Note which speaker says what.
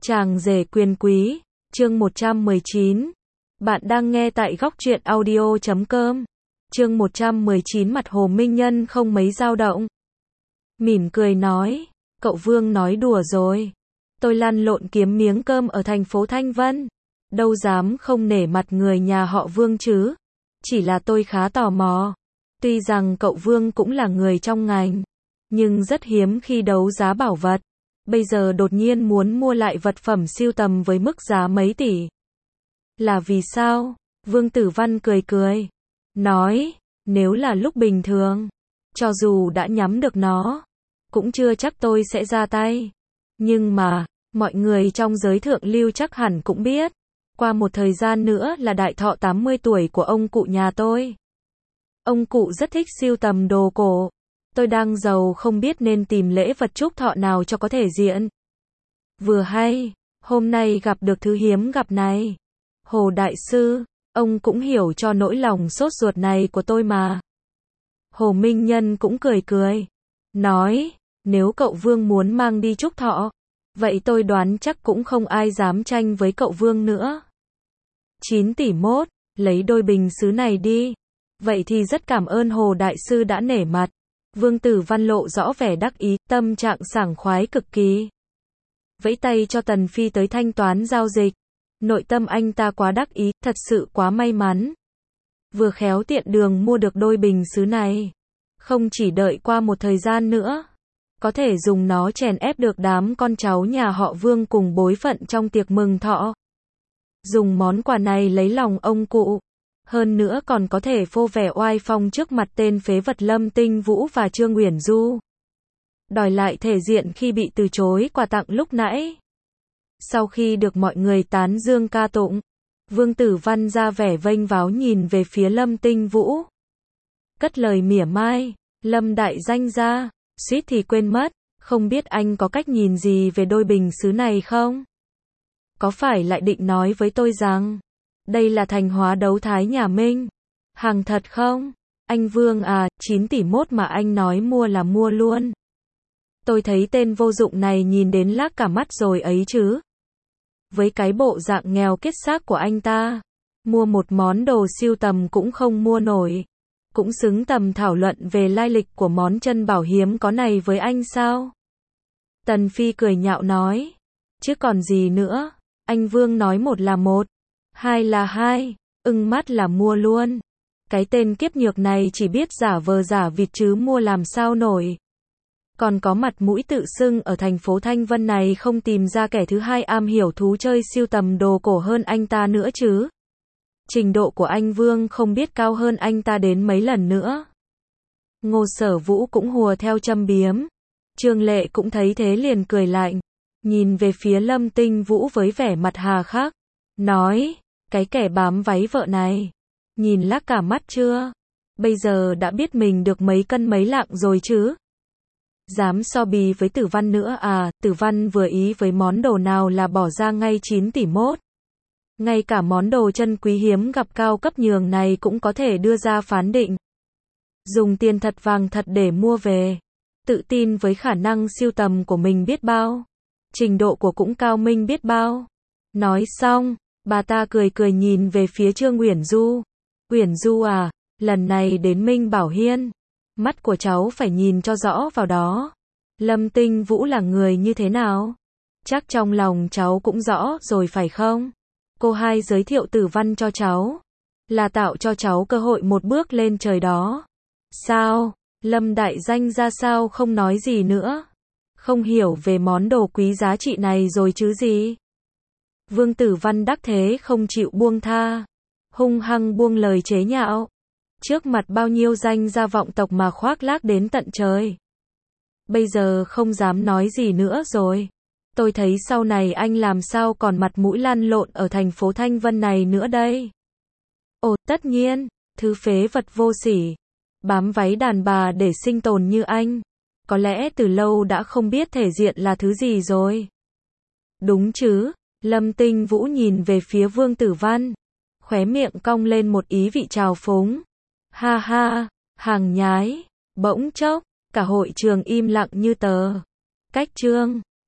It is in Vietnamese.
Speaker 1: Chàng rể quyền quý, chương 119. Bạn đang nghe tại góc truyện audio.com. Chương 119 mặt Hồ Minh Nhân không mấy dao động. Mỉm cười nói, cậu Vương nói đùa rồi. Tôi lăn lộn kiếm miếng cơm ở thành phố Thanh Vân. Đâu dám không nể mặt người nhà họ Vương chứ. Chỉ là tôi khá tò mò. Tuy rằng cậu Vương cũng là người trong ngành, nhưng rất hiếm khi đấu giá bảo vật. Bây giờ đột nhiên muốn mua lại vật phẩm sưu tầm với mức giá mấy tỷ. Là vì sao? Vương Tử Văn cười cười. Nói, nếu là lúc bình thường, cho dù đã nhắm được nó, cũng chưa chắc tôi sẽ ra tay. Nhưng mà, mọi người trong giới thượng lưu chắc hẳn cũng biết. Qua một thời gian nữa là đại thọ 80 tuổi của ông cụ nhà tôi. Ông cụ rất thích sưu tầm đồ cổ. Tôi đang giàu không biết nên tìm lễ vật chúc thọ nào cho có thể diện. Vừa hay, hôm nay gặp được thứ hiếm gặp này. Hồ Đại Sư, ông cũng hiểu cho nỗi lòng sốt ruột này của tôi mà. Hồ Minh Nhân cũng cười cười. Nói, nếu cậu Vương muốn mang đi chúc thọ, vậy tôi đoán chắc cũng không ai dám tranh với cậu Vương nữa. 9 tỷ mốt, lấy đôi bình sứ này đi. Vậy thì rất cảm ơn Hồ Đại Sư đã nể mặt. Vương Tử Văn lộ rõ vẻ đắc ý, tâm trạng sảng khoái cực kỳ. Vẫy tay cho Tần Phi tới thanh toán giao dịch. Nội tâm anh ta quá đắc ý, thật sự quá may mắn. Vừa khéo tiện đường mua được đôi bình sứ này. Không chỉ đợi qua một thời gian nữa, có thể dùng nó chèn ép được đám con cháu nhà họ Vương cùng bối phận trong tiệc mừng thọ. Dùng món quà này lấy lòng ông cụ. Hơn nữa còn có thể phô vẻ oai phong trước mặt tên phế vật Lâm Tinh Vũ và Trương Uyển Du. Đòi lại thể diện khi bị từ chối quà tặng lúc nãy. Sau khi được mọi người tán dương ca tụng, Vương Tử Văn ra vẻ vênh váo nhìn về phía Lâm Tinh Vũ. Cất lời mỉa mai, Lâm đại danh gia, suýt thì quên mất, không biết anh có cách nhìn gì về đôi bình sứ này không? Có phải lại định nói với tôi rằng đây là thành hóa đấu thái nhà Minh? Hàng thật không? Anh Vương à, 9 tỷ mốt mà anh nói mua là mua luôn. Tôi thấy tên vô dụng này nhìn đến lác cả mắt rồi ấy chứ. Với cái bộ dạng nghèo kiết xác của anh ta, mua một món đồ sưu tầm cũng không mua nổi. Cũng xứng tầm thảo luận về lai lịch của món chân bảo hiếm có này với anh sao? Tần Phi cười nhạo nói. Chứ còn gì nữa, anh Vương nói một là một, hai là hai, ưng mắt là mua luôn. Cái tên kiếp nhược này chỉ biết giả vờ giả vịt chứ mua làm sao nổi. Còn có mặt mũi tự xưng ở thành phố Thanh Vân này không tìm ra kẻ thứ hai am hiểu thú chơi sưu tầm đồ cổ hơn anh ta nữa chứ. Trình độ của anh Vương không biết cao hơn anh ta đến mấy lần nữa. Ngô Sở Vũ cũng hùa theo châm biếm. Trương Lệ cũng thấy thế liền cười lạnh. Nhìn về phía Lâm Tinh Vũ với vẻ mặt hà khắc. Nói, cái kẻ bám váy vợ này. Nhìn lác cả mắt chưa? Bây giờ đã biết mình được mấy cân mấy lạng rồi chứ? Dám so bì với Tử Văn nữa à? Tử Văn vừa ý với món đồ nào là bỏ ra ngay 9 tỷ mốt. Ngay cả món đồ chân quý hiếm gặp cao cấp nhường này cũng có thể đưa ra phán định. Dùng tiền thật vàng thật để mua về. Tự tin với khả năng sưu tầm của mình biết bao. Trình độ của cũng cao minh biết bao. Nói xong, bà ta cười cười nhìn về phía Trương Uyển Du. Uyển Du à, lần này đến Minh Bảo Hiên. Mắt của cháu phải nhìn cho rõ vào đó. Lâm Tinh Vũ là người như thế nào? Chắc trong lòng cháu cũng rõ rồi phải không? Cô hai giới thiệu Tử Văn cho cháu. Là tạo cho cháu cơ hội một bước lên trời đó. Sao? Lâm đại danh ra sao không nói gì nữa? Không hiểu về món đồ quý giá trị này rồi chứ gì? Vương Tử Văn đắc thế không chịu buông tha. Hung hăng buông lời chế nhạo. Trước mặt bao nhiêu danh gia vọng tộc mà khoác lác đến tận trời. Bây giờ không dám nói gì nữa rồi. Tôi thấy sau này anh làm sao còn mặt mũi lăn lộn ở thành phố Thanh Vân này nữa đây. Ồ, tất nhiên, thứ phế vật vô sỉ. Bám váy đàn bà để sinh tồn như anh. Có lẽ từ lâu đã không biết thể diện là thứ gì rồi. Đúng chứ, Lâm Tinh Vũ nhìn về phía Vương Tử Văn. Khóe miệng cong lên một ý vị trào phúng. Ha ha, hàng nhái. Bỗng chốc, cả hội trường im lặng như tờ. Cách chương